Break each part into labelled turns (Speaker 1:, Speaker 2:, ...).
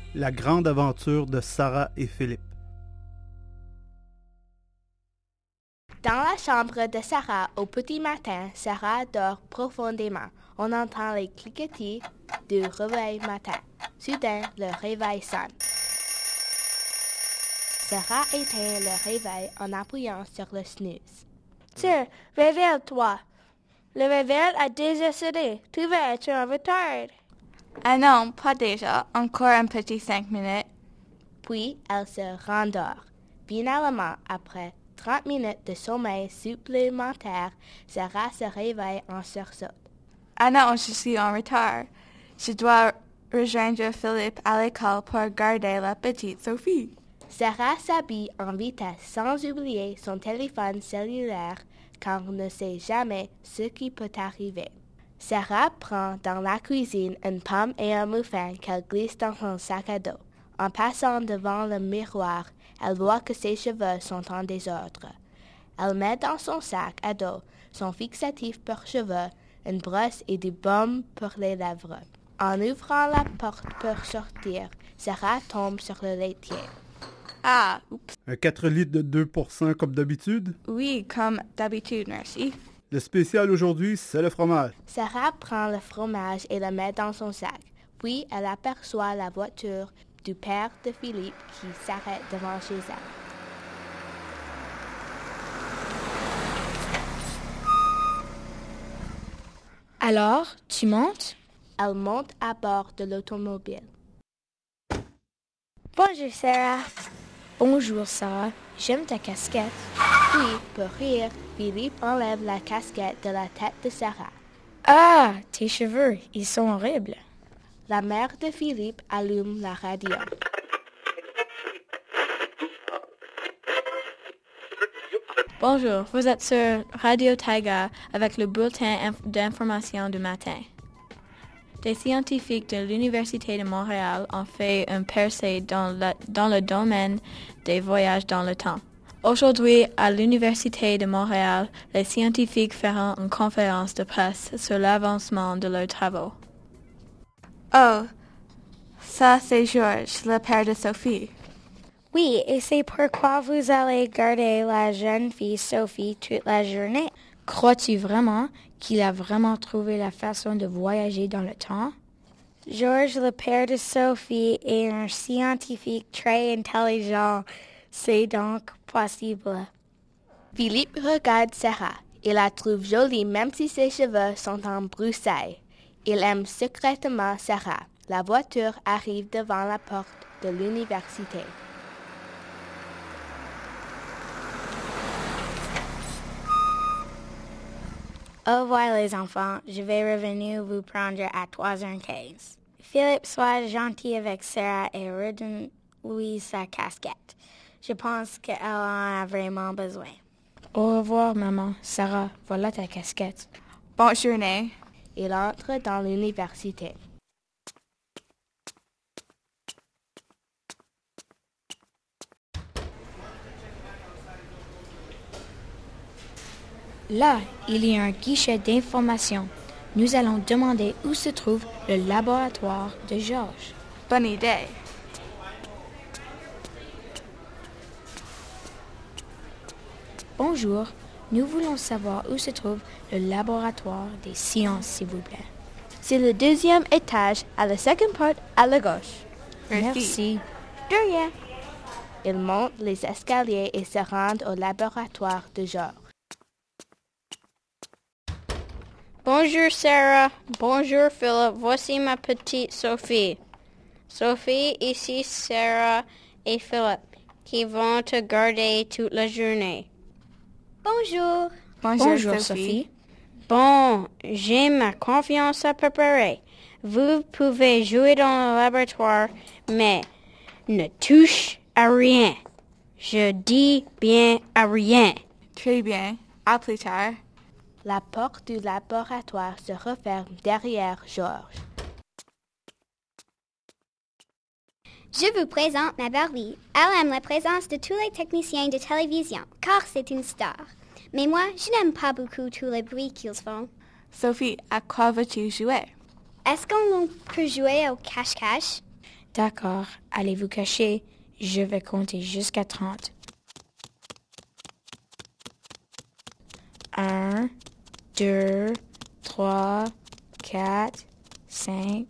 Speaker 1: La grande aventure de Sarah et Philippe.
Speaker 2: Dans la chambre de Sarah, au petit matin, Sarah dort profondément. On entend les cliquetis du réveil matin. Soudain, le réveil sonne. Sarah éteint le réveil en appuyant sur le snooze.
Speaker 3: Tiens, réveille-toi. Le réveil a déjà sonné. Tu vas être en retard.
Speaker 4: Ah non, pas déjà. Encore un petit 5 minutes.
Speaker 2: Puis, elle se rendort. Finalement, après 30 minutes de sommeil supplémentaire, Sarah se réveille en sursaut.
Speaker 4: Ah non, je suis en retard. Je dois rejoindre Philippe à l'école pour garder la petite Sophie.
Speaker 2: Sarah s'habille en vitesse sans oublier son téléphone cellulaire car on ne sait jamais ce qui peut arriver. Sarah prend dans la cuisine une pomme et un muffin qu'elle glisse dans son sac à dos. En passant devant le miroir, elle voit que ses cheveux sont en désordre. Elle met dans son sac à dos son fixatif pour cheveux, une brosse et du baume pour les lèvres. En ouvrant la porte pour sortir, Sarah tombe sur le laitier.
Speaker 4: Ah, oups.
Speaker 1: Un 4 litres de 2% comme d'habitude.
Speaker 4: Oui, comme d'habitude, merci.
Speaker 1: Le spécial aujourd'hui, c'est le fromage.
Speaker 2: Sarah prend le fromage et le met dans son sac. Puis elle aperçoit la voiture du père de Philippe qui s'arrête devant chez elle.
Speaker 3: Alors, tu montes?
Speaker 2: Elle monte à bord de l'automobile.
Speaker 3: Bonjour, Sarah. Bonjour, Sarah. J'aime ta casquette.
Speaker 2: Puis, pour rire, Philippe enlève la casquette de la tête de Sarah.
Speaker 3: Ah, tes cheveux, ils sont horribles.
Speaker 2: La mère de Philippe allume la radio.
Speaker 5: Bonjour, vous êtes sur Radio Taiga avec le bulletin d'information du matin. Des scientifiques de l'Université de Montréal ont fait un percée dans le domaine des voyages dans le temps. Aujourd'hui, à l'Université de Montréal, les scientifiques feront une conférence de presse sur l'avancement de leurs travaux.
Speaker 4: Oh, ça c'est Georges, le père de Sophie.
Speaker 3: Oui, et c'est pourquoi vous allez garder la jeune fille Sophie toute la journée. Crois-tu vraiment qu'il a vraiment trouvé la façon de voyager dans le temps? Georges, le père de Sophie, est un scientifique très intelligent. C'est donc possible.
Speaker 2: Philippe regarde Sarah. Il la trouve jolie même si ses cheveux sont en broussailles. Il aime secrètement Sarah. La voiture arrive devant la porte de l'université.
Speaker 3: Au revoir les enfants, je vais revenir vous prendre à 3h15. Philippe, sois gentil avec Sarah et redonne-lui sa casquette. Je pense qu'elle en a vraiment besoin.
Speaker 5: Au revoir, maman. Sarah, voilà ta casquette.
Speaker 4: Bonne journée.
Speaker 2: Il entre dans l'université.
Speaker 3: Là, il y a un guichet d'information. Nous allons demander où se trouve le laboratoire de Georges.
Speaker 4: Bonne idée.
Speaker 3: Bonjour, nous voulons savoir où se trouve le laboratoire des sciences, s'il vous plaît.
Speaker 2: C'est le deuxième étage, à la seconde porte, à la gauche.
Speaker 3: Merci.
Speaker 2: De rien. Ils montent les escaliers et se rendent au laboratoire de Georges.
Speaker 6: Bonjour Sarah, bonjour Philippe, voici ma petite Sophie. Sophie, ici Sarah et Philippe, qui vont te garder toute la journée.
Speaker 3: Bonjour.
Speaker 4: Bonjour Sophie.
Speaker 6: Bon, j'ai ma confiance à préparer. Vous pouvez jouer dans le laboratoire, mais ne touche à rien. Je dis bien à rien.
Speaker 4: Très bien. À plus tard.
Speaker 2: La porte du laboratoire se referme derrière Georges.
Speaker 7: Je vous présente ma Barbie. Elle aime la présence de tous les techniciens de télévision, car c'est une star. Mais moi, je n'aime pas beaucoup tous les bruits qu'ils font.
Speaker 4: Sophie, à quoi veux-tu jouer?
Speaker 7: Est-ce qu'on peut jouer au cache-cache?
Speaker 3: D'accord, allez vous cacher. Je vais compter jusqu'à 30. 1, 2, 3, 4, 5.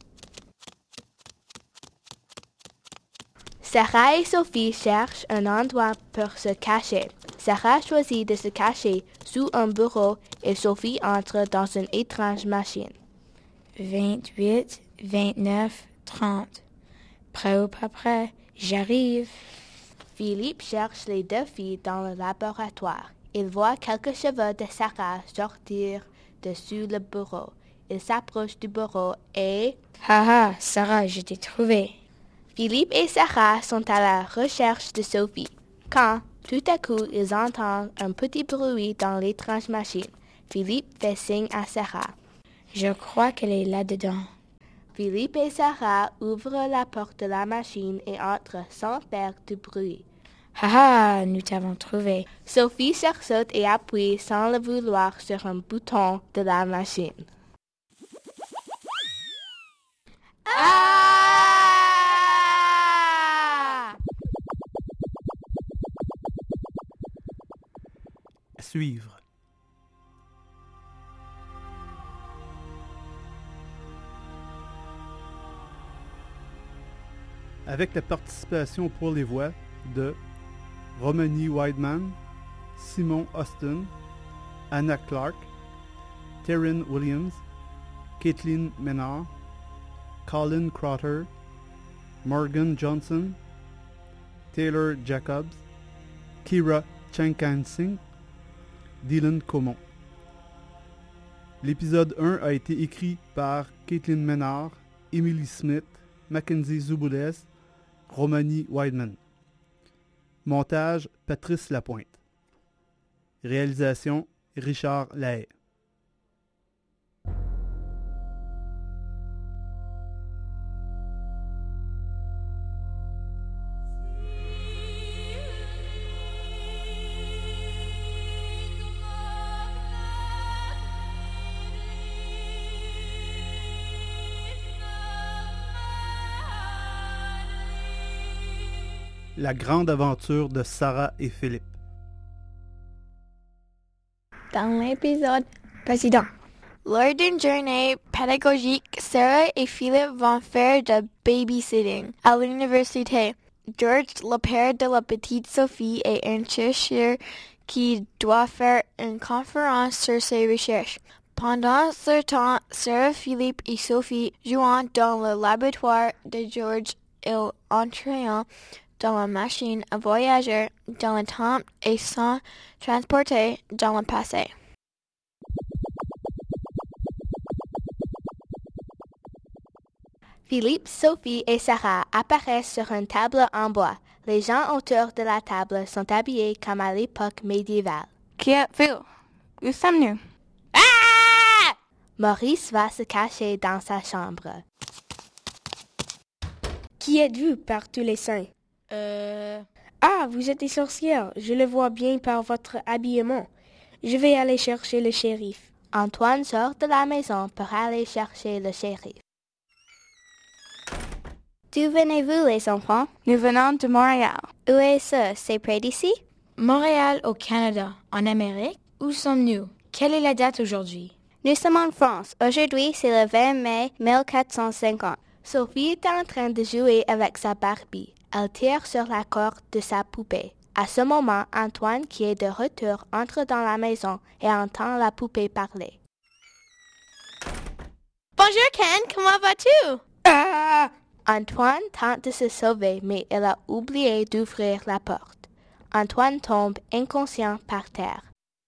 Speaker 2: Sarah et Sophie cherchent un endroit pour se cacher. Sarah choisit de se cacher sous un bureau et Sophie entre dans une étrange machine.
Speaker 3: 28, 29, 30. Prêt ou pas prêt? J'arrive.
Speaker 2: Philippe cherche les deux filles dans le laboratoire. Il voit quelques cheveux de Sarah sortir dessus le bureau. Il s'approche du bureau et...
Speaker 3: Haha, Sarah, je t'ai trouvé.
Speaker 2: Philippe et Sarah sont à la recherche de Sophie. Quand, tout à coup, ils entendent un petit bruit dans l'étrange machine. Philippe fait signe à Sarah.
Speaker 3: Je crois qu'elle est là-dedans.
Speaker 2: Philippe et Sarah ouvrent la porte de la machine et entrent sans faire de bruit.
Speaker 3: Haha, nous t'avons trouvé.
Speaker 2: Sophie sursaute et appuie sans le vouloir sur un bouton de la machine.
Speaker 1: À suivre. Avec la participation pour les voix de Romany Wideman, Simon Austin, Anna Clark, Taryn Williams, Caitlin Menard, Colin Crowther, Morgan Johnson, Taylor Jacobs, Kira Chankansing, Dylan Comont. L'épisode 1 a été écrit par Caitlin Menard, Emily Smith, Mackenzie Zuboulez, Romany Wideman. Montage, Patrice Lapointe. Réalisation, Richard Lahaye. La grande aventure de Sarah et Philippe.
Speaker 5: Dans l'épisode précédent, lors d'une journée pédagogique, Sarah et Philippe vont faire de babysitting à l'université. George, le père de la petite Sophie, est un chercheur qui doit faire une conférence sur ses recherches. Pendant ce temps, Sarah, Philippe et Sophie jouant dans le laboratoire de George, ils entrent dans la machine à voyager dans le temps et sont transportés dans le passé.
Speaker 2: Philippe, Sophie et Sarah apparaissent sur une table en bois. Les gens autour de la table sont habillés comme à l'époque médiévale.
Speaker 4: Qui êtes-vous? Où sommes-nous?
Speaker 2: Ah! Maurice va se cacher dans sa chambre.
Speaker 6: Qui êtes-vous par tous les saints? Ah, vous êtes des sorcières. Je le vois bien par votre habillement. Je vais aller chercher le shérif.
Speaker 2: Antoine sort de la maison pour aller chercher le shérif.
Speaker 7: D'où venez-vous, les enfants?
Speaker 4: Nous venons de Montréal.
Speaker 7: Où est ce? C'est près d'ici?
Speaker 3: Montréal au Canada, en Amérique. Où sommes-nous? Quelle est la date aujourd'hui?
Speaker 7: Nous sommes en France. Aujourd'hui, c'est le 20 mai 1450.
Speaker 2: Sophie est en train de jouer avec sa Barbie. Elle tire sur la corde de sa poupée. À ce moment, Antoine, qui est de retour, entre dans la maison et entend la poupée parler.
Speaker 5: Bonjour Ken, comment vas-tu?
Speaker 6: Ah!
Speaker 2: Antoine tente de se sauver, mais il a oublié d'ouvrir la porte. Antoine tombe inconscient par terre.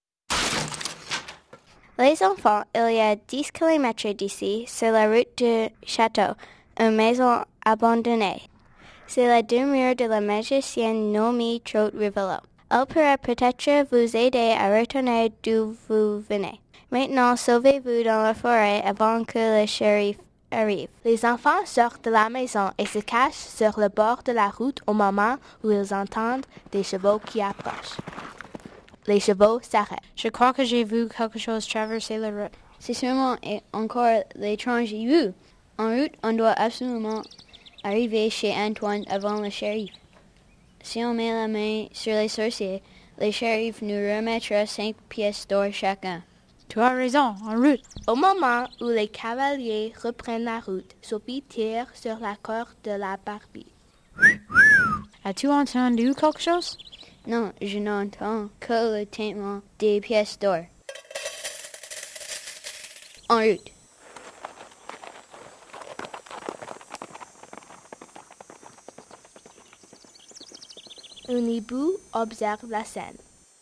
Speaker 7: Les enfants, il y a 10 km d'ici, sur la route du château, une maison abandonnée. C'est la demeure de la magicienne nommée Trotte Rivolo. Elle pourra peut-être vous aider à retourner d'où vous venez. Maintenant, sauvez-vous dans la forêt avant que le shérif arrive.
Speaker 2: Les enfants sortent de la maison et se cachent sur le bord de la route au moment où ils entendent des chevaux qui approchent. Les chevaux s'arrêtent.
Speaker 6: Je crois que j'ai vu quelque chose traverser la route.
Speaker 7: C'est sûrement encore l'étranger. En route, on doit absolument
Speaker 6: arriver chez Antoine avant le shérif. Si on met la main sur les sorciers, le shérif nous remettra 5 pièces d'or chacun.
Speaker 3: Tu as raison, en route.
Speaker 2: Au moment où les cavaliers reprennent la route, Sophie tire sur la corde de la Barbie.
Speaker 3: As-tu entendu quelque chose?
Speaker 6: Non, je n'entends que le tintement des pièces d'or. En route.
Speaker 2: Un hibou observe la scène.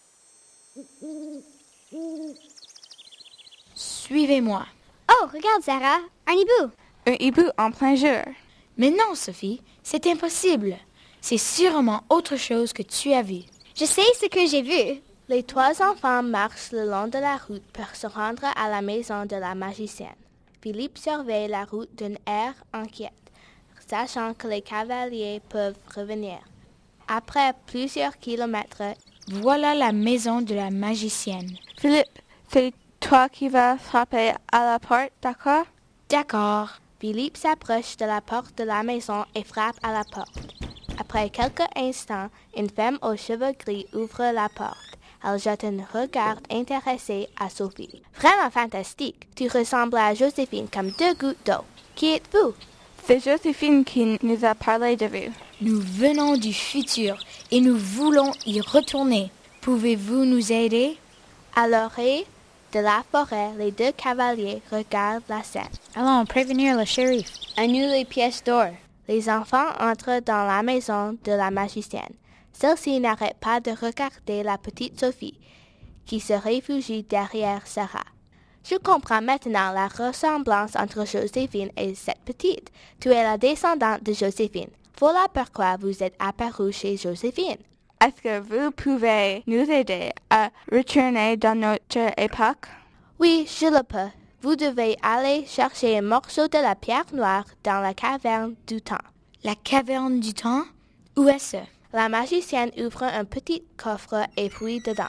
Speaker 3: Suivez-moi.
Speaker 7: Oh, regarde, Sarah, un hibou.
Speaker 4: Un hibou en plein jour.
Speaker 3: Mais non, Sophie, c'est impossible. C'est sûrement autre chose que tu as vu.
Speaker 7: Je sais ce que j'ai vu.
Speaker 2: Les 3 enfants marchent le long de la route pour se rendre à la maison de la magicienne. Philippe surveille la route d'un air inquiet, sachant que les cavaliers peuvent revenir. Après plusieurs kilomètres,
Speaker 3: Voilà la maison de la magicienne.
Speaker 4: Philippe, c'est toi qui vas frapper à la porte, d'accord?
Speaker 3: D'accord.
Speaker 2: Philippe s'approche de la porte de la maison et frappe à la porte. Après quelques instants, une femme aux cheveux gris ouvre la porte. Elle jette un regard intéressé à Sophie. Vraiment fantastique. Tu ressembles à Joséphine comme 2 gouttes d'eau. Qui êtes-vous?
Speaker 4: C'est Joséphine qui nous a parlé de vous.
Speaker 3: Nous venons du futur et nous voulons y retourner. Pouvez-vous nous aider?
Speaker 2: À l'oreille de la forêt, les 2 cavaliers regardent la scène.
Speaker 3: Allons prévenir le shérif.
Speaker 6: À nous les pièces d'or.
Speaker 2: Les enfants entrent dans la maison de la magicienne. Celle-ci n'arrête pas de regarder la petite Sophie, qui se réfugie derrière Sarah. Je comprends maintenant la ressemblance entre Joséphine et cette petite. Tu es la descendante de Joséphine. Voilà pourquoi vous êtes apparue chez Joséphine.
Speaker 4: Est-ce que vous pouvez nous aider à retourner dans notre époque?
Speaker 2: Oui, je le peux. Vous devez aller chercher un morceau de la pierre noire dans la caverne du temps.
Speaker 3: La caverne du temps? Où est-ce?
Speaker 2: La magicienne ouvre un petit coffre et fouille dedans.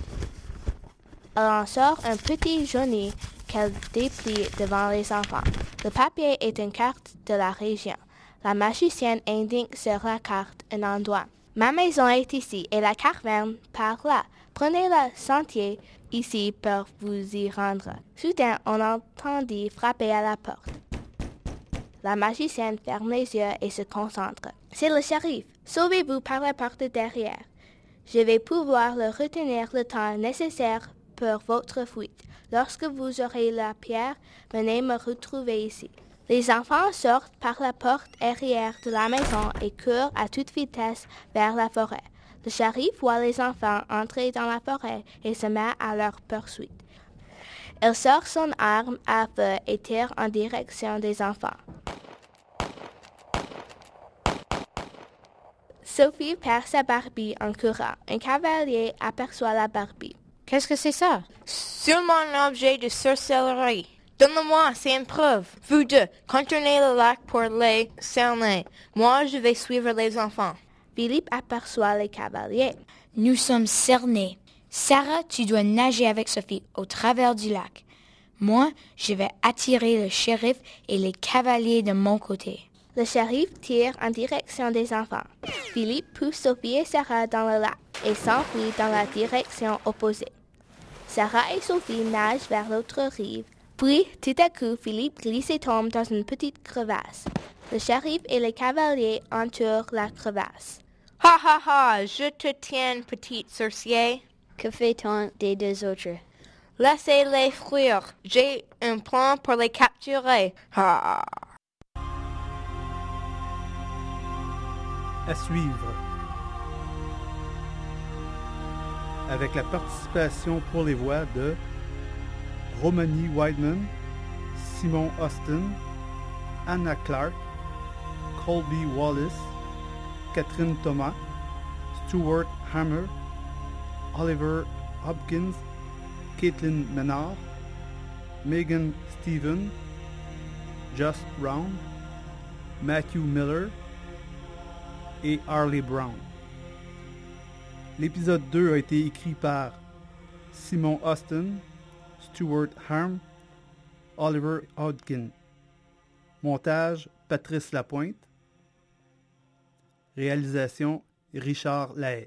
Speaker 2: Elle en sort un petit jauni qu'elle déplie devant les enfants. Le papier est une carte de la région. La magicienne indique sur la carte un endroit. Ma maison est ici et la caverne par là. Prenez le sentier ici pour vous y rendre. Soudain, on entendit frapper à la porte. La magicienne ferme les yeux et se concentre. C'est le shérif. Sauvez-vous par la porte derrière. Je vais pouvoir le retenir le temps nécessaire pour votre fuite. Lorsque vous aurez la pierre, venez me retrouver ici. Les enfants sortent par la porte arrière de la maison et courent à toute vitesse vers la forêt. Le shérif voit les enfants entrer dans la forêt et se met à leur poursuite. Il sort son arme à feu et tire en direction des enfants. Sophie perd sa Barbie en courant. Un cavalier aperçoit la Barbie.
Speaker 3: Qu'est-ce que c'est ça?
Speaker 8: Sûrement un objet de sorcellerie. Donne-le-moi, c'est une preuve. Vous deux, contournez le lac pour les cerner. Moi, je vais suivre les enfants.
Speaker 2: Philippe aperçoit les cavaliers.
Speaker 3: Nous sommes cernés. Sarah, tu dois nager avec Sophie au travers du lac. Moi, je vais attirer le shérif et les cavaliers de mon côté.
Speaker 2: Le shérif tire en direction des enfants. Philippe pousse Sophie et Sarah dans le lac et s'enfuit dans la direction opposée. Sarah et Sophie nagent vers l'autre rive. Puis, tout à coup, Philippe glisse et tombe dans une petite crevasse. Le shérif et les cavaliers entourent la crevasse.
Speaker 8: Ha ha ha, je te tiens, petit sorcier.
Speaker 6: Que fait-on des 2 autres?
Speaker 8: Laissez-les fuir. J'ai un plan pour les capturer. Ha!
Speaker 1: À suivre. Avec la participation pour les voix de Romani Wideman, Simon Austin, Anna Clark, Colby Wallace, Catherine Thomas, Stuart Hammer, Oliver Hopkins, Caitlin Menard, Megan Stephen, Just Brown, Matthew Miller et Harley Brown. L'épisode 2 a été écrit par Simon Austin, Stuart Harm, Oliver Hodgkin. Montage Patrice Lapointe. Réalisation Richard Lahaye.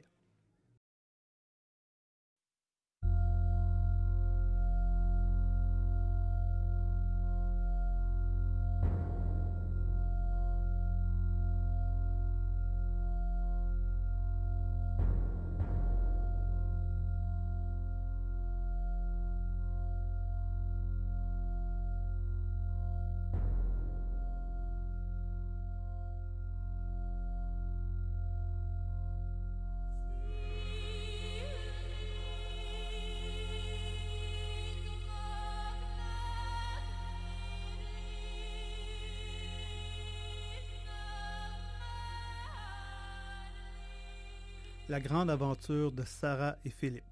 Speaker 1: La grande aventure de Sarah et Philippe.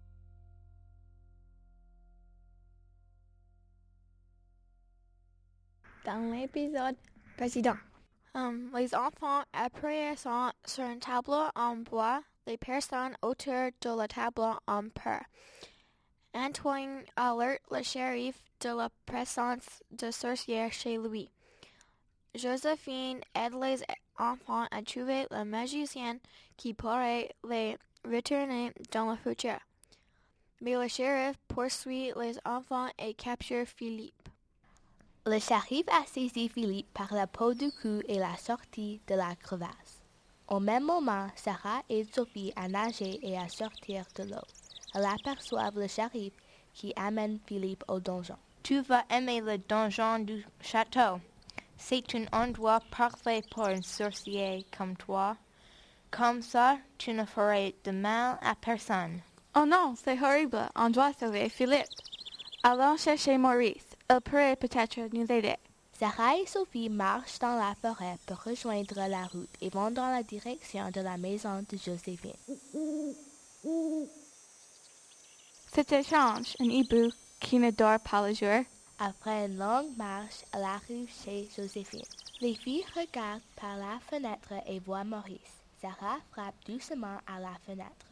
Speaker 5: Dans l'épisode précédent,
Speaker 2: Les enfants apparaissant sur un tableau en bois, les personnes autour de la table ont peur. Antoine alerte le shérif de la présence de sorcières chez lui. Joséphine aide les enfants à trouver le magicien qui pourrait les retourner dans le futur. Mais le shérif poursuit les enfants et capture Philippe. Le shérif a saisi Philippe par la peau du cou et l'a sorti de la crevasse. Au même moment, Sarah aide Sophie à nager et à sortir de l'eau. Elle aperçoit le shérif qui amène Philippe au donjon.
Speaker 8: Tu vas aimer le donjon du château. C'est un endroit parfait pour un sorcier comme toi. Comme ça, tu ne ferais de mal à personne.
Speaker 4: Oh non, c'est horrible. On doit sauver Philippe. Allons chercher Maurice. Il pourrait peut-être nous aider.
Speaker 2: Sarah et Sophie marchent dans la forêt pour rejoindre la route et vont dans la direction de la maison de Joséphine.
Speaker 4: C'est étrange, un hibou qui ne dort pas le jour.
Speaker 2: Après une longue marche, elle arrive chez Joséphine. Les filles regardent par la fenêtre et voient Maurice. Sarah frappe doucement à la fenêtre.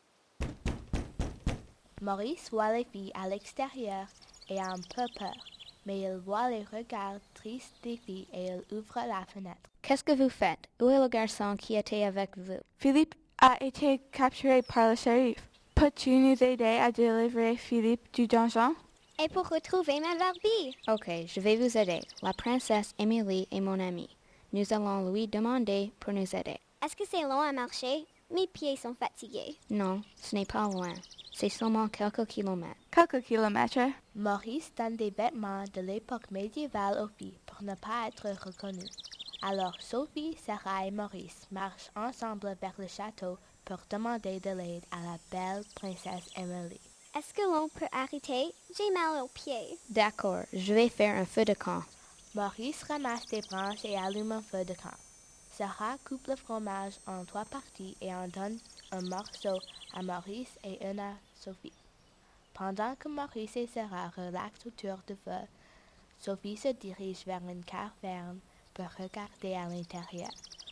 Speaker 2: Maurice voit les filles à l'extérieur et a un peu peur, mais il voit les regards tristes des filles et il ouvre la fenêtre.
Speaker 7: Qu'est-ce que vous faites? Où est le garçon qui était avec vous?
Speaker 4: Philippe a été capturé par le shérif. Peux-tu nous aider à délivrer Philippe du donjon?
Speaker 9: Et pour retrouver ma Barbie.
Speaker 7: Ok, je vais vous aider. La princesse Émilie est mon amie. Nous allons lui demander pour nous aider.
Speaker 9: Est-ce que c'est long à marcher? Mes pieds sont fatigués.
Speaker 7: Non, ce n'est pas loin. C'est seulement quelques kilomètres.
Speaker 4: Quelques kilomètres.
Speaker 2: Maurice donne des vêtements de l'époque médiévale aux filles pour ne pas être reconnues. Alors Sophie, Sarah et Maurice marchent ensemble vers le château pour demander de l'aide à la belle princesse Emily.
Speaker 9: Est-ce que l'on peut arrêter? J'ai mal aux pieds.
Speaker 7: D'accord, je vais faire un feu de camp.
Speaker 2: Maurice ramasse des branches et allume un feu de camp. Sarah coupe le fromage en 3 parties et en donne un morceau à Maurice et un à Sophie. Pendant que Maurice et Sarah relaxent autour du feu, Sophie se dirige vers une caverne pour regarder à l'intérieur.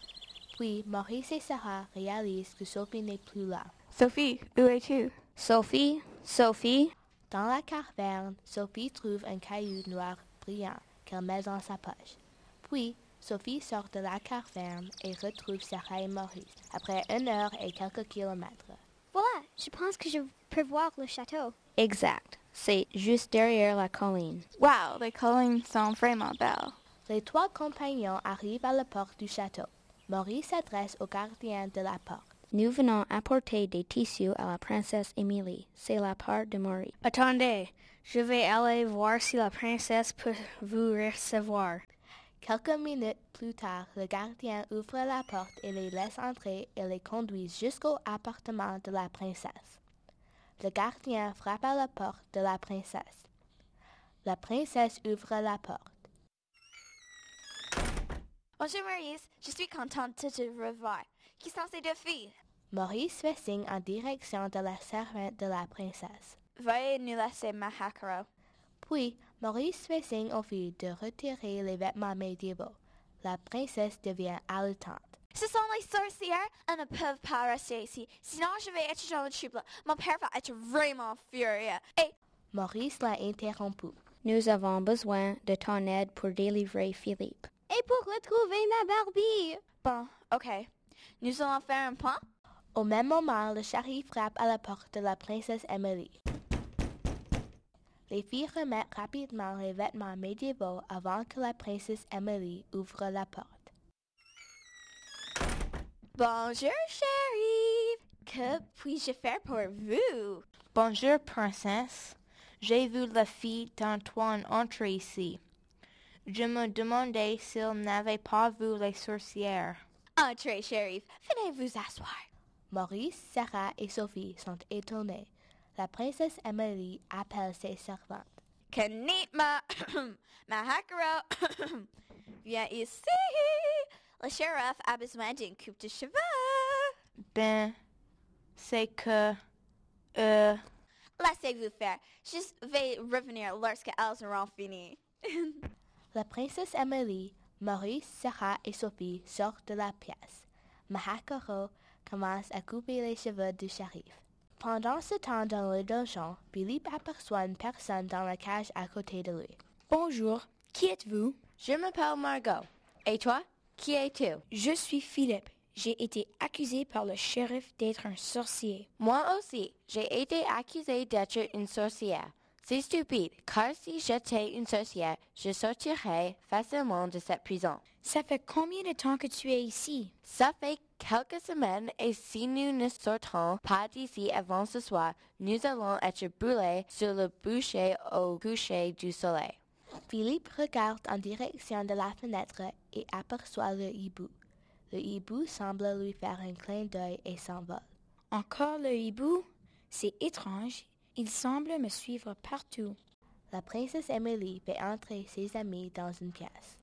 Speaker 2: Puis Maurice et Sarah réalisent que Sophie n'est plus là.
Speaker 4: Sophie, où es-tu?
Speaker 7: Sophie? Sophie?
Speaker 2: Dans la caverne, Sophie trouve un caillou noir brillant qu'elle met dans sa poche. Puis, Sophie sort de la caverne et retrouve Sarah et Maurice, après 1 heure et quelques kilomètres.
Speaker 9: Voilà, je pense que je peux voir le château.
Speaker 7: Exact. C'est juste derrière la colline.
Speaker 4: Wow, les collines sont vraiment belles.
Speaker 2: Les 3 compagnons arrivent à la porte du château. Maurice s'adresse au gardien de la porte.
Speaker 7: Nous venons apporter des tissus à la princesse Émilie. C'est la part de Maurice.
Speaker 6: Attendez, je vais aller voir si la princesse peut vous recevoir.
Speaker 2: Quelques minutes plus tard, le gardien ouvre la porte et les laisse entrer et les conduit jusqu'au appartement de la princesse. Le gardien frappe à la porte de la princesse. La princesse ouvre la porte.
Speaker 4: Bonjour Maurice, je suis contente de te revoir. Qui sont ces 2 filles?
Speaker 2: Maurice fait signe en direction de la servante de la princesse.
Speaker 4: Veuillez nous laisser Mahakaro.
Speaker 2: Puis, Maurice fait signe aux filles de retirer les vêtements médiévaux. La princesse devient haletante.
Speaker 4: Ce sont les sorcières, elles ne peuvent pas rester ici. Sinon, je vais être dans le trouble. Mon père va être vraiment furieux. Et
Speaker 2: Maurice l'a interrompu.
Speaker 7: Nous avons besoin de ton aide pour délivrer Philippe.
Speaker 9: Et pour retrouver ma Barbie.
Speaker 4: bon, ok. Nous allons faire un plan?
Speaker 2: Au même moment, le shérif frappe à la porte de la princesse Emily. Les filles remettent rapidement les vêtements médiévaux avant que la princesse Emily ouvre la porte.
Speaker 4: Bonjour, shérif! Que puis-je faire pour vous?
Speaker 8: Bonjour, princesse. J'ai vu la fille d'Antoine entrer ici. Je me demandais s'il n'avait pas vu les sorcières.
Speaker 4: Entrez, shérif. Venez vous asseoir.
Speaker 2: Maurice, Sarah et Sophie sont étonnés. La princesse Emily appelle ses servantes.
Speaker 4: Kanitma, Mahakaro, viens ici. Le shérif a besoin d'une coupe de cheveux.
Speaker 8: Ben, c'est que...
Speaker 4: Laissez-vous faire. Je vais revenir lorsqu'elles auront fini.
Speaker 2: La princesse Emily, Maurice, Sarah et Sophie sortent de la pièce. Mahakaro commence à couper les cheveux du shérif. Pendant ce temps dans le donjon, Philippe aperçoit une personne dans la cage à côté de lui.
Speaker 3: Bonjour, qui êtes-vous?
Speaker 8: Je m'appelle Margot. Et toi? Qui es-tu?
Speaker 3: Je suis Philippe. J'ai été accusé par le shérif d'être un sorcier.
Speaker 8: Moi aussi, j'ai été accusé d'être une sorcière. C'est stupide, car si j'étais une sorcière, je sortirais facilement de cette prison.
Speaker 3: Ça fait combien de temps que tu es ici?
Speaker 8: Ça fait quelques semaines et si nous ne sortons pas d'ici avant ce soir, nous allons être brûlés sur le bûcher au coucher du soleil.
Speaker 2: Philippe regarde en direction de la fenêtre et aperçoit le hibou. Le hibou semble lui faire un clin d'œil et s'envole.
Speaker 3: Encore le hibou? C'est étrange. Il semble me suivre partout.
Speaker 2: La princesse Emily fait entrer ses amis dans une pièce.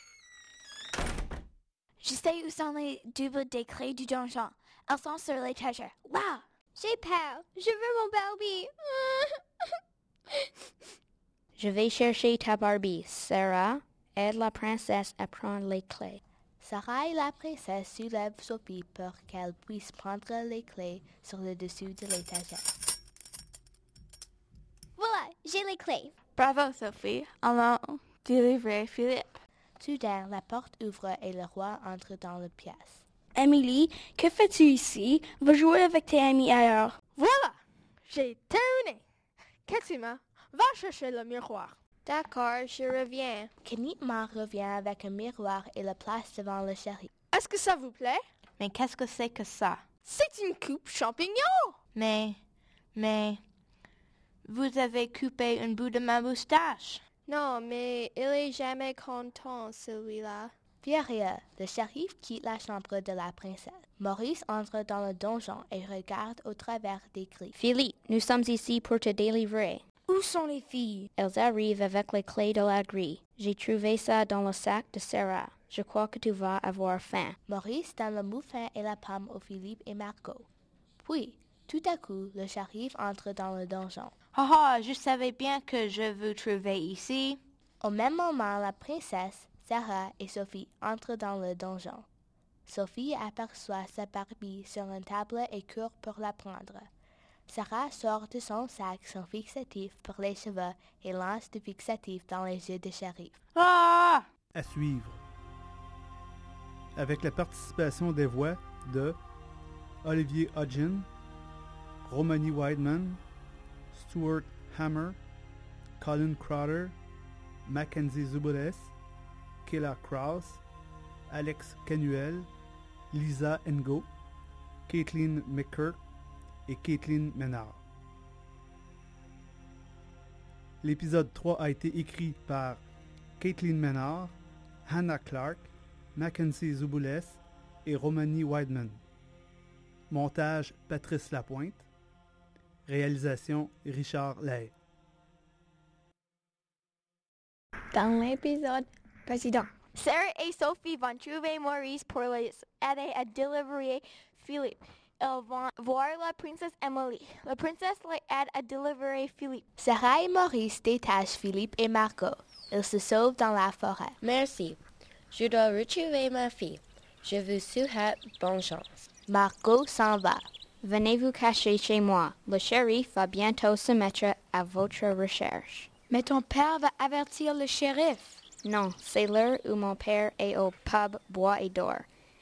Speaker 4: Je sais où sont les doubles des clés du donjon. Elles sont sur l'étagère. Là!
Speaker 9: J'ai peur. Je veux mon Barbie.
Speaker 7: Je vais chercher ta Barbie. Sarah, aide la princesse à prendre les clés.
Speaker 2: Sarah et la princesse soulèvent Sophie pour qu'elle puisse prendre les clés sur le dessus de l'étagère.
Speaker 9: Voilà, j'ai les clés.
Speaker 4: Bravo, Sophie. Allons délivrer Philippe.
Speaker 2: Soudain, la porte ouvre et le roi entre dans la pièce.
Speaker 6: Emily, que fais-tu ici? Va jouer avec tes amis ailleurs.
Speaker 10: Voilà, j'ai terminé. Katsuma, va chercher le miroir.
Speaker 8: D'accord, je reviens.
Speaker 2: Kanitma revient avec un miroir et le place devant le shérif.
Speaker 10: Est-ce que ça vous plaît?
Speaker 8: Mais qu'est-ce que c'est que ça?
Speaker 10: C'est une coupe champignon.
Speaker 8: Mais, vous avez coupé un bout de ma moustache.
Speaker 10: Non, mais il est jamais content, celui-là.
Speaker 2: Furieux, le shérif quitte la chambre de la princesse. Maurice entre dans le donjon et regarde au travers des grilles.
Speaker 7: Philippe, nous sommes ici pour te délivrer.
Speaker 3: Où sont les filles?
Speaker 7: Elles arrivent avec les clés de la grille. J'ai trouvé ça dans le sac de Sarah. Je crois que tu vas avoir faim.
Speaker 2: Maurice donne le muffin et la pomme aux Philippe et Margot. Puis, tout à coup, le shérif entre dans le donjon.
Speaker 8: Je savais bien que je vous trouvais ici.
Speaker 2: Au même moment, la princesse, Sarah et Sophie entrent dans le donjon. Sophie aperçoit sa Barbie sur une table et court pour la prendre. Sarah sort de son sac son fixatif pour les cheveux et lance du fixatif dans les yeux du shérif.
Speaker 1: À suivre. Avec la participation des voix de Olivier Hodgin, Romani Wideman, Stuart Hammer, Colin Crowder, Mackenzie Zuboles, Kayla Krause, Alex Canuel, Lisa Ngo, Caitlin McKirk et Caitlin Ménard. L'épisode 3 a été écrit par Caitlin Ménard, Hannah Clark, Mackenzie Zuboles et Romani Wideman. Montage Patrice Lapointe. Réalisation Richard Lay.
Speaker 5: Dans l'épisode précédent,
Speaker 10: Sarah et Sophie vont trouver Maurice pour les aider à délivrer Philippe. Ils vont voir la princesse Emily. La princesse les aide à délivrer Philippe.
Speaker 2: Sarah et Maurice détachent Philippe et Margot. Ils se sauvent dans la forêt.
Speaker 8: Merci. Je dois retrouver ma fille. Je vous souhaite bonne chance.
Speaker 2: Margot s'en va.
Speaker 7: Venez vous cacher chez moi. Le shérif va bientôt se mettre à votre recherche.
Speaker 3: Mais ton père va avertir le shérif.
Speaker 7: Non, c'est l'heure où mon père est au pub Bois et d'Or.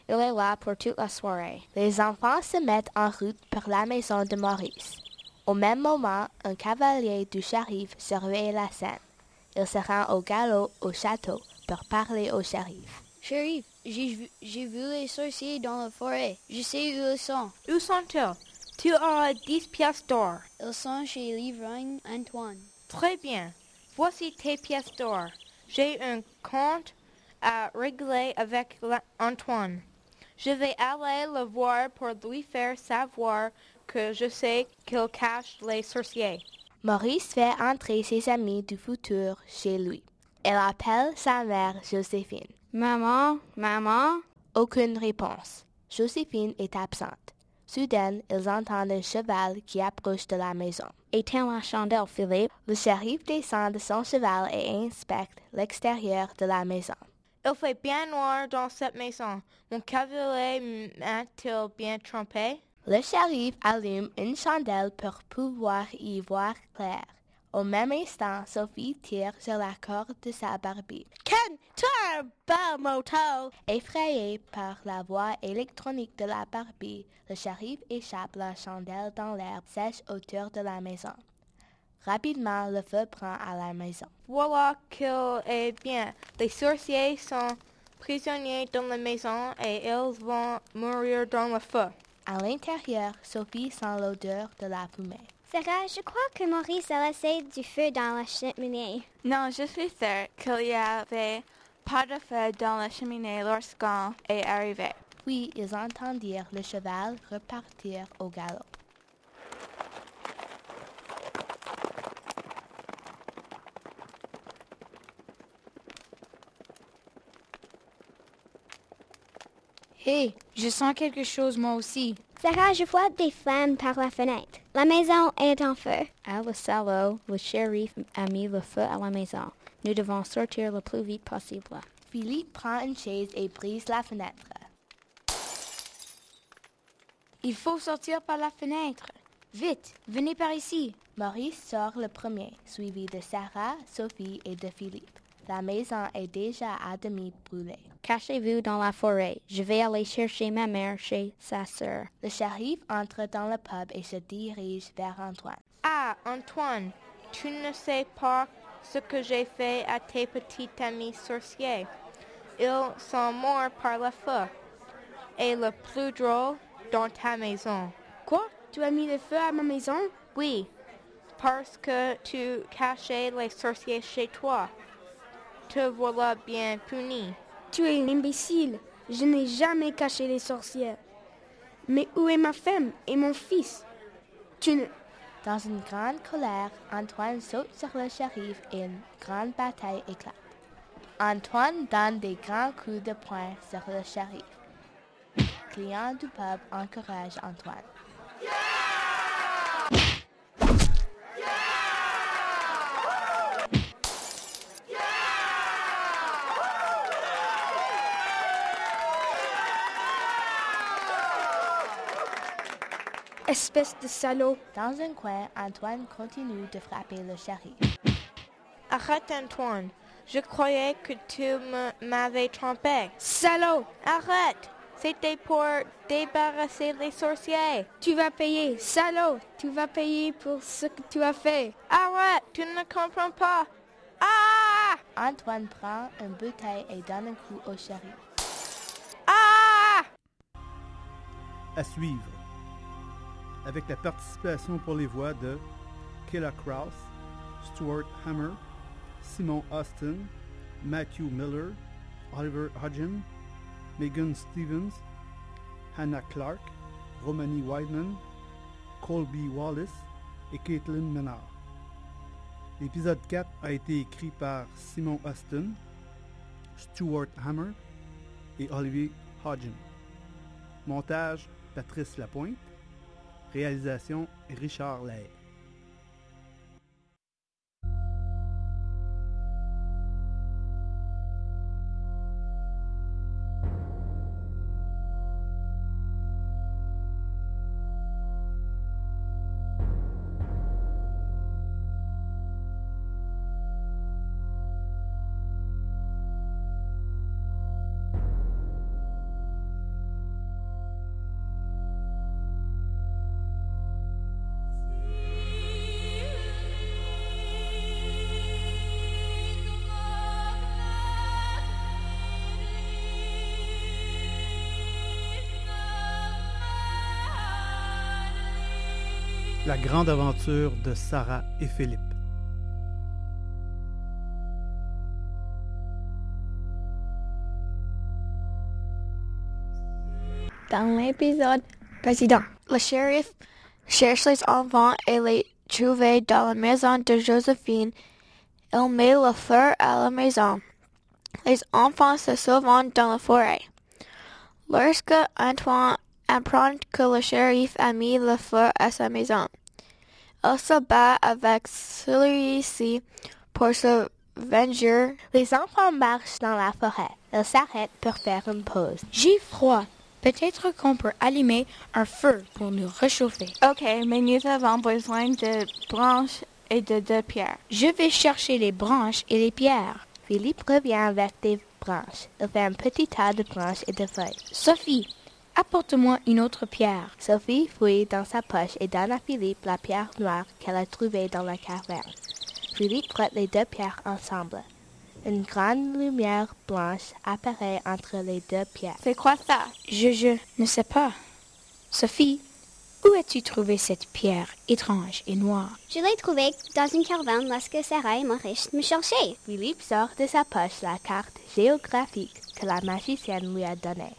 Speaker 3: Il est là pour toute la soirée.
Speaker 2: Les enfants se mettent en route pour la maison de Maurice. Au même moment, un cavalier du shérif surveille la scène. Il se rend au galop au château pour parler au shérif.
Speaker 6: Shérif, j'ai vu les sorciers dans la forêt. Je sais où ils sont.
Speaker 8: Où sont-ils? Tu as 10 pièces d'or.
Speaker 6: Ils sont chez l'ivrogne Antoine.
Speaker 8: Très bien. Voici tes pièces d'or. J'ai un compte à régler avec Antoine. Je vais aller le voir pour lui faire savoir que je sais qu'il cache les sorciers.
Speaker 2: Maurice fait entrer ses amis du futur chez lui. Elle appelle sa mère Joséphine.
Speaker 6: Maman, maman.
Speaker 2: Aucune réponse. Joséphine est absente. Soudain, ils entendent un cheval qui approche de la maison.
Speaker 3: Éteins la chandelle, Philippe.
Speaker 2: Le shérif descend de son cheval et inspecte l'extérieur de la maison.
Speaker 8: Il fait bien noir dans cette maison. Mon cavalier m'a-t-il bien trompé?
Speaker 2: Le shérif allume une chandelle pour pouvoir y voir clair. Au même instant, Sophie tire sur la corde de sa Barbie.
Speaker 6: Ken, tu as un bel moto!
Speaker 2: Effrayé par la voix électronique de la Barbie, le shérif échappe la chandelle dans l'herbe sèche autour de la maison. Rapidement, le feu prend à la maison.
Speaker 8: Voilà qu'il est bien. Les sorciers sont prisonniers dans la maison et ils vont mourir dans le feu.
Speaker 2: À l'intérieur, Sophie sent l'odeur de la fumée.
Speaker 9: Sarah, je crois que Maurice a laissé du feu dans la cheminée.
Speaker 4: Non, je suis sûre qu'il y avait pas de feu dans la cheminée lorsqu'on est arrivé.
Speaker 2: Puis, ils entendirent le cheval repartir au galop.
Speaker 3: Hé, je sens quelque chose moi aussi.
Speaker 9: Sarah, je vois des flammes par la fenêtre. La maison est en feu.
Speaker 3: À le salaud, le shérif a mis le feu à la maison. Nous devons sortir le plus vite possible.
Speaker 2: Philippe prend une chaise et brise la fenêtre.
Speaker 3: Il faut sortir par la fenêtre. Vite, venez par ici.
Speaker 2: Maurice sort le premier, suivi de Sarah, Sophie et de Philippe. La maison est déjà à demi brûlée.
Speaker 3: Cachez-vous dans la forêt. Je vais aller chercher ma mère chez sa sœur.
Speaker 2: Le shérif entre dans le pub et se dirige vers Antoine.
Speaker 8: Ah, Antoine, tu ne sais pas ce que j'ai fait à tes petits amis sorciers. Ils sont morts par le feu. Et le plus drôle, dans ta maison.
Speaker 6: Quoi? Tu as mis le feu à ma maison?
Speaker 8: Oui, parce que tu cachais les sorciers chez toi. Te voilà bien puni.
Speaker 6: Tu es un imbécile. Je n'ai jamais caché les sorcières. Mais où est ma femme et mon fils?
Speaker 2: Dans une grande colère, Antoine saute sur le shérif et une grande bataille éclate. Antoine donne des grands coups de poing sur le shérif. Les clients du pub encouragent Antoine.
Speaker 6: Espèce de salaud.
Speaker 2: Dans un coin, Antoine continue de frapper le shérif.
Speaker 8: Arrête, Antoine. Je croyais que tu m'avais trompé.
Speaker 6: Salaud!
Speaker 8: Arrête! C'était pour débarrasser les sorciers.
Speaker 6: Tu vas payer, salaud! Tu vas payer pour ce que tu as fait.
Speaker 8: Arrête! Tu ne comprends pas. Ah!
Speaker 2: Antoine prend une bouteille et donne un coup au shérif.
Speaker 8: Ah!
Speaker 1: À suivre. Avec la participation pour les voix de Kayla Krause, Stuart Hammer, Simon Austin, Matthew Miller, Oliver Hodgin, Megan Stevens, Hannah Clark, Romani Wideman, Colby Wallace et Caitlin Menard. L'épisode 4 a été écrit par Simon Austin, Stuart Hammer et Olivier Hodgin. Montage Patrice Lapointe. Réalisation Richard Lay. La grande aventure de Sarah et Philippe.
Speaker 5: Dans l'épisode précédent,
Speaker 10: Le shérif cherche les enfants et les trouve dans la maison de Joséphine. Il met le feu à la maison. Les enfants se sauvent dans la forêt. Lorsque Antoine apprend que le shérif a mis le feu à sa maison, il se bat avec celui-ci pour se venger.
Speaker 2: Les enfants marchent dans la forêt. Ils s'arrêtent pour faire une pause.
Speaker 3: J'ai froid. Peut-être qu'on peut allumer un feu pour nous réchauffer.
Speaker 4: Ok, mais nous avons besoin de branches et de pierres.
Speaker 3: Je vais chercher les branches et les pierres.
Speaker 2: Philippe revient avec des branches. Il fait un petit tas de branches et de feuilles.
Speaker 3: Sophie, apporte-moi une autre pierre.
Speaker 2: Sophie fouille dans sa poche et donne à Philippe la pierre noire qu'elle a trouvée dans la caverne. Philippe frotte les deux pierres ensemble. Une grande lumière blanche apparaît entre les deux pierres.
Speaker 4: C'est quoi ça?
Speaker 3: Je ne sais pas. Sophie, où as-tu trouvé cette pierre étrange et noire?
Speaker 9: Je l'ai trouvée dans une caverne lorsque Sarah et Maurice me cherchaient.
Speaker 2: Philippe sort de sa poche la carte géographique que la magicienne lui a donnée.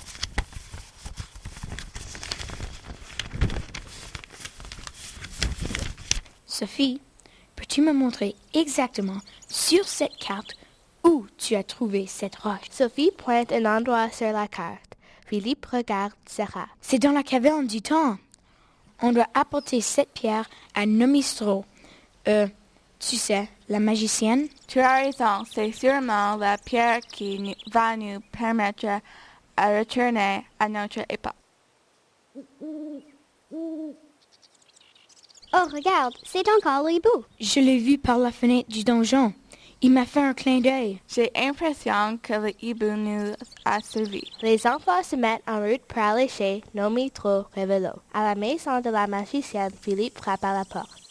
Speaker 3: Sophie, peux-tu me montrer exactement sur cette carte où tu as trouvé cette roche?
Speaker 2: Sophie pointe un endroit sur la carte. Philippe regarde Sarah.
Speaker 3: C'est dans la caverne du temps. On doit apporter cette pierre à Nomistro. Tu sais, la magicienne.
Speaker 4: Tu as raison, c'est sûrement la pierre qui va nous permettre de retourner à notre époque.
Speaker 9: Oh, regarde, c'est encore le hibou.
Speaker 3: Je l'ai vu par la fenêtre du donjon. Il m'a fait un clin d'œil.
Speaker 4: J'ai l'impression que le hibou nous a servi.
Speaker 2: Les enfants se mettent en route pour aller chez Nomitro Revelo. À la maison de la magicienne, Philippe frappe à la porte.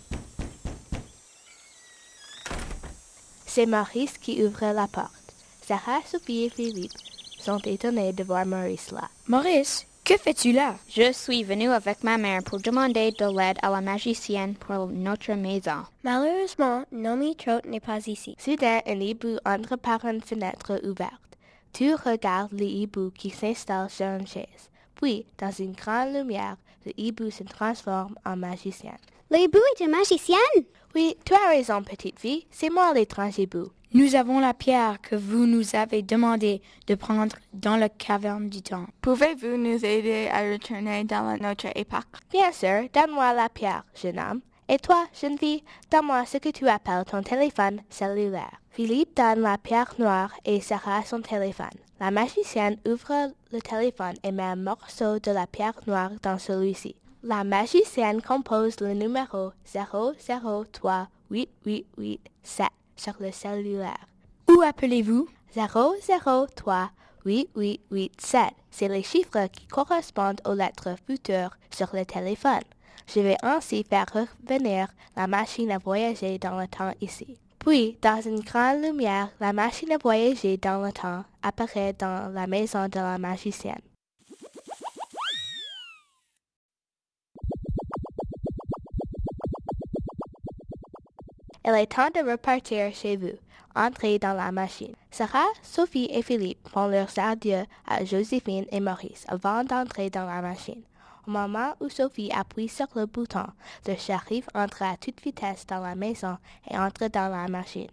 Speaker 2: C'est Maurice qui ouvre la porte. Sarah, Sophie et Philippe sont étonnés de voir Maurice là.
Speaker 3: Maurice, que fais-tu là?
Speaker 6: Je suis venu avec ma mère pour demander de l'aide à la magicienne pour notre maison.
Speaker 7: Malheureusement, Nomitro n'est pas ici.
Speaker 2: Soudain, un hibou entre par une fenêtre ouverte. Tu regardes le hibou qui s'installe sur une chaise. Puis, dans une grande lumière, le hibou se transforme en magicien.
Speaker 9: Le hibou est une magicienne?
Speaker 2: Oui, tu as raison, petite fille. C'est moi l'étrange hibou.
Speaker 3: Nous avons la pierre que vous nous avez demandé de prendre dans la caverne du temps.
Speaker 4: Pouvez-vous nous aider à retourner dans notre époque?
Speaker 2: Bien sûr, donne-moi la pierre, jeune homme. Et toi, jeune fille, donne-moi ce que tu appelles ton téléphone cellulaire. Philippe donne la pierre noire et Sarah son téléphone. La magicienne ouvre le téléphone et met un morceau de la pierre noire dans celui-ci. La magicienne compose le numéro 0038887 sur le cellulaire.
Speaker 3: Où appelez-vous?
Speaker 2: 0038887. C'est les chiffres qui correspondent aux lettres futures sur le téléphone. Je vais ainsi faire revenir la machine à voyager dans le temps ici. Puis, dans une grande lumière, la machine à voyager dans le temps apparaît dans la maison de la magicienne. Il est temps de repartir chez vous. Entrez dans la machine. Sarah, Sophie et Philippe font leurs adieux à Joséphine et Maurice avant d'entrer dans la machine. Au moment où Sophie appuie sur le bouton, le shérif entre à toute vitesse dans la maison et entre dans la machine.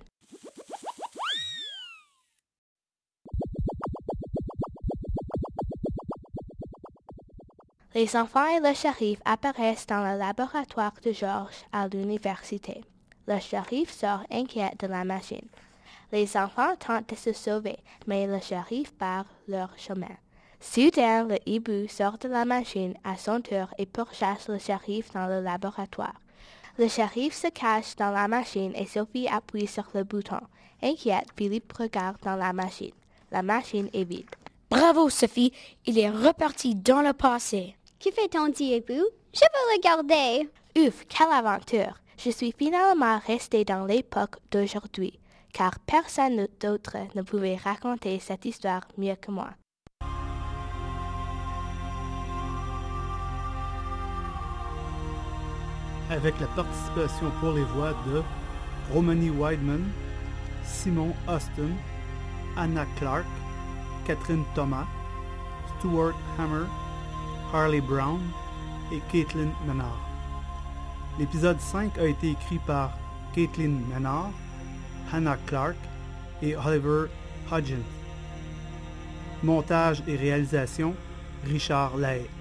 Speaker 2: Les enfants et le shérif apparaissent dans le laboratoire de Georges à l'université. Le shérif sort inquiet de la machine. Les enfants tentent de se sauver, mais le shérif barre leur chemin. Soudain, le hibou sort de la machine à son tour et pourchasse le shérif dans le laboratoire. Le shérif se cache dans la machine et Sophie appuie sur le bouton. Inquiète, Philippe regarde dans la machine. La machine est vide.
Speaker 3: Bravo, Sophie, il est reparti dans le passé.
Speaker 9: Que fait ton petit hibou? Je veux le garder.
Speaker 2: Ouf, quelle aventure! Je suis finalement restée dans l'époque d'aujourd'hui, car personne d'autre ne pouvait raconter cette histoire mieux que moi.
Speaker 1: avec la participation pour les voix de Romany Wideman, Simon Austin, Anna Clark, Catherine Thomas, Stuart Hammer, Harley Brown et Caitlin Menard. L'épisode 5 a été écrit par Caitlin Menard, Hannah Clark et Oliver Hodgins. Montage et réalisation, Richard Lahaye.